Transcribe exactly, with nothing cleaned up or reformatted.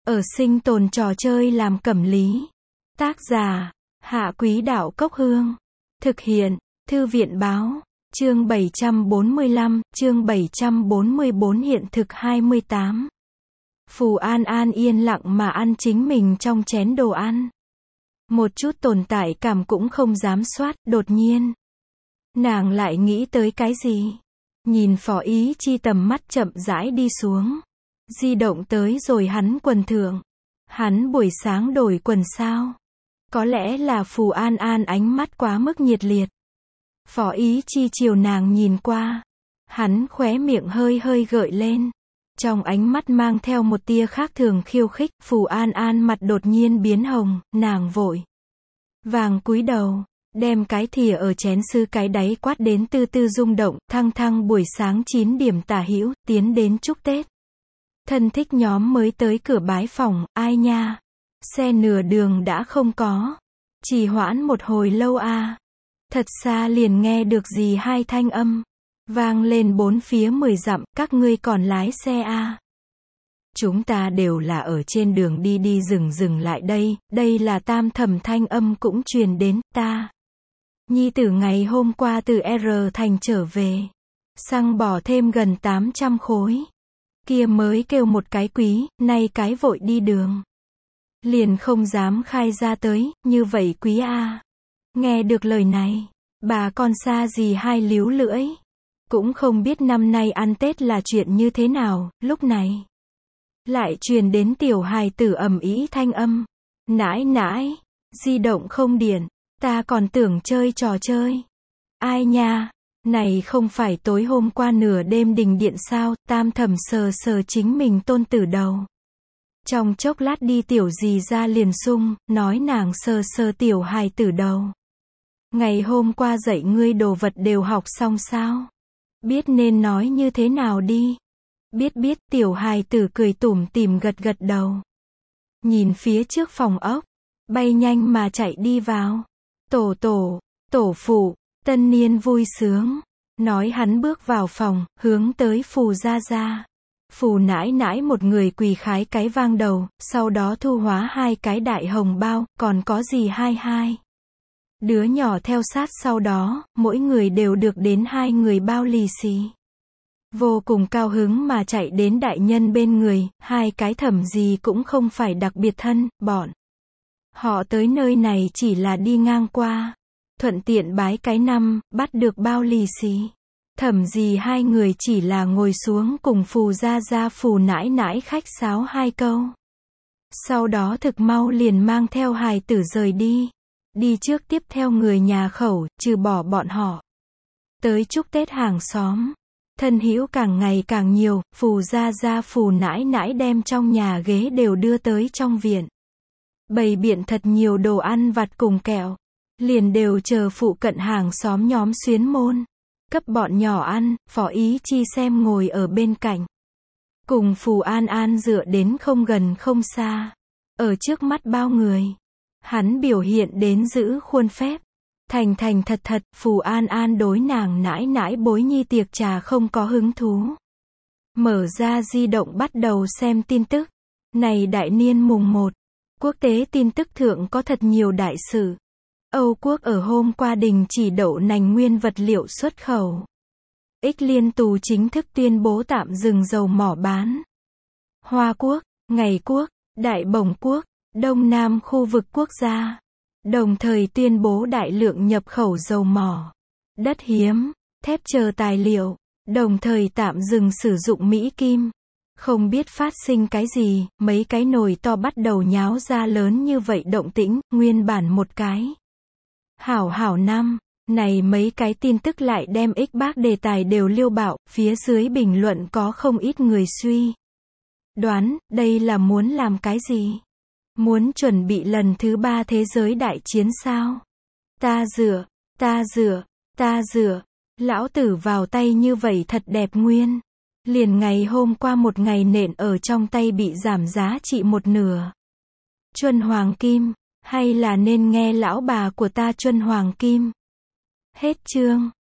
Ở sinh tồn trò chơi làm cẩm lý. Tác giả, Hạ Quý Đạo Cốc Hương. Thực hiện, Thư viện Báo. Chương bảy trăm bốn mươi lăm, chương bảy trăm bốn mươi bốn hiện thực hai mươi tám. Phù An An yên lặng mà ăn chính mình trong chén đồ ăn. Một chút tồn tại cảm cũng không dám soát, đột nhiên. Nàng lại nghĩ tới cái gì? Nhìn Phó Ý Chi tầm mắt chậm rãi đi xuống. Di động tới rồi hắn quần thượng. Hắn buổi sáng đổi quần sao? Có lẽ là Phù An An ánh mắt quá mức nhiệt liệt. Phó Ý Chi chiều nàng nhìn qua. Hắn khóe miệng hơi hơi gợi lên. Trong ánh mắt mang theo một tia khác thường khiêu khích. Phù An An mặt đột nhiên biến hồng, nàng vội vàng cúi đầu, đem cái thìa ở chén sứ cái đáy quát đến tư tư rung động. Thăng thăng buổi sáng chín điểm tả hữu, tiến đến chúc Tết. Thân thích nhóm mới tới cửa bái phòng, ai nha? Xe nửa đường đã không có. Trì hoãn một hồi lâu à. Thật xa liền nghe được gì hai thanh âm. Vang lên bốn phía mười dặm, các ngươi còn lái xe à. Chúng ta đều là ở trên đường đi đi dừng dừng lại đây, đây là tam thẩm thanh âm cũng truyền đến, ta. Nhi tử ngày hôm qua từ R thành trở về. Xăng bỏ thêm gần tám trăm khối. Kia mới kêu một cái quý, nay cái vội đi đường. Liền không dám khai ra tới, như vậy quý a. Nghe được lời này, bà con xa gì hai líu lưỡi. Cũng không biết năm nay ăn Tết là chuyện như thế nào, lúc này. Lại truyền đến tiểu hài tử ầm ĩ thanh âm. Nãi nãi, di động không điện, ta còn tưởng chơi trò chơi. Ai nha, này không phải tối hôm qua nửa đêm đình điện sao, tam thẩm sờ sờ chính mình tôn tử đầu. Trong chốc lát đi tiểu dì ra liền sung, nói nàng sờ sờ tiểu hài tử đầu. Ngày hôm qua dạy ngươi đồ vật đều học xong sao? Biết nên nói như thế nào đi? Biết biết, tiểu hài tử cười tủm tỉm gật gật đầu. Nhìn phía trước phòng ốc, bay nhanh mà chạy đi vào. Tổ tổ, tổ phụ, tân niên vui sướng. Nói hắn bước vào phòng, hướng tới Phù gia gia. Phù nãi nãi một người quỳ khái cái vang đầu, sau đó thu hóa hai cái đại hồng bao, còn có gì hai hai. Đứa nhỏ theo sát sau đó, mỗi người đều được đến hai người bao lì xì. Vô cùng cao hứng mà chạy đến đại nhân bên người, hai cái thẩm gì cũng không phải đặc biệt thân, bọn. Họ tới nơi này chỉ là đi ngang qua. Thuận tiện bái cái năm, bắt được bao lì xì. Thẩm gì hai người chỉ là ngồi xuống cùng Phù gia gia Phù nãi nãi khách sáo hai câu. Sau đó thực mau liền mang theo hài tử rời đi. Đi trước tiếp theo người nhà khẩu, trừ bỏ bọn họ. Tới chúc Tết hàng xóm. Thân hữu càng ngày càng nhiều, Phù gia gia Phù nãi nãi đem trong nhà ghế đều đưa tới trong viện. Bày biện thật nhiều đồ ăn vặt cùng kẹo. Liền đều chờ phụ cận hàng xóm nhóm xuyến môn. Cấp bọn nhỏ ăn, Phó Ý Chi xem ngồi ở bên cạnh. Cùng Phù An An dựa đến không gần không xa. Ở trước mắt bao người. Hắn biểu hiện đến giữ khuôn phép. Thành thành thật thật, Phù An An đối nàng nãi nãi bối nhi tiệc trà không có hứng thú. Mở ra di động bắt đầu xem tin tức. Này đại niên mùng một. Quốc tế tin tức thượng có thật nhiều đại sự. Âu Quốc ở hôm qua đình chỉ đậu nành nguyên vật liệu xuất khẩu. Ích Liên Tù chính thức tuyên bố tạm dừng dầu mỏ bán. Hoa Quốc, Ngày Quốc, Đại Bổng Quốc, Đông Nam khu vực quốc gia. Đồng thời tuyên bố đại lượng nhập khẩu dầu mỏ, đất hiếm, thép chờ tài liệu. Đồng thời tạm dừng sử dụng Mỹ Kim. Không biết phát sinh cái gì, mấy cái nồi to bắt đầu nháo ra lớn như vậy động tĩnh, nguyên bản một cái. Hảo hảo năm, này mấy cái tin tức lại đem ích bác đề tài đều liêu bạo, phía dưới bình luận có không ít người suy đoán, đây là muốn làm cái gì? Muốn chuẩn bị lần thứ ba thế giới đại chiến sao? Ta dựa, ta dựa, ta dựa, lão tử vào tay như vậy thật đẹp nguyên. Liền ngày hôm qua một ngày nện ở trong tay bị giảm giá trị một nửa. Chuân Hoàng Kim, hay là nên nghe lão bà của ta Chuân Hoàng Kim? Hết chương.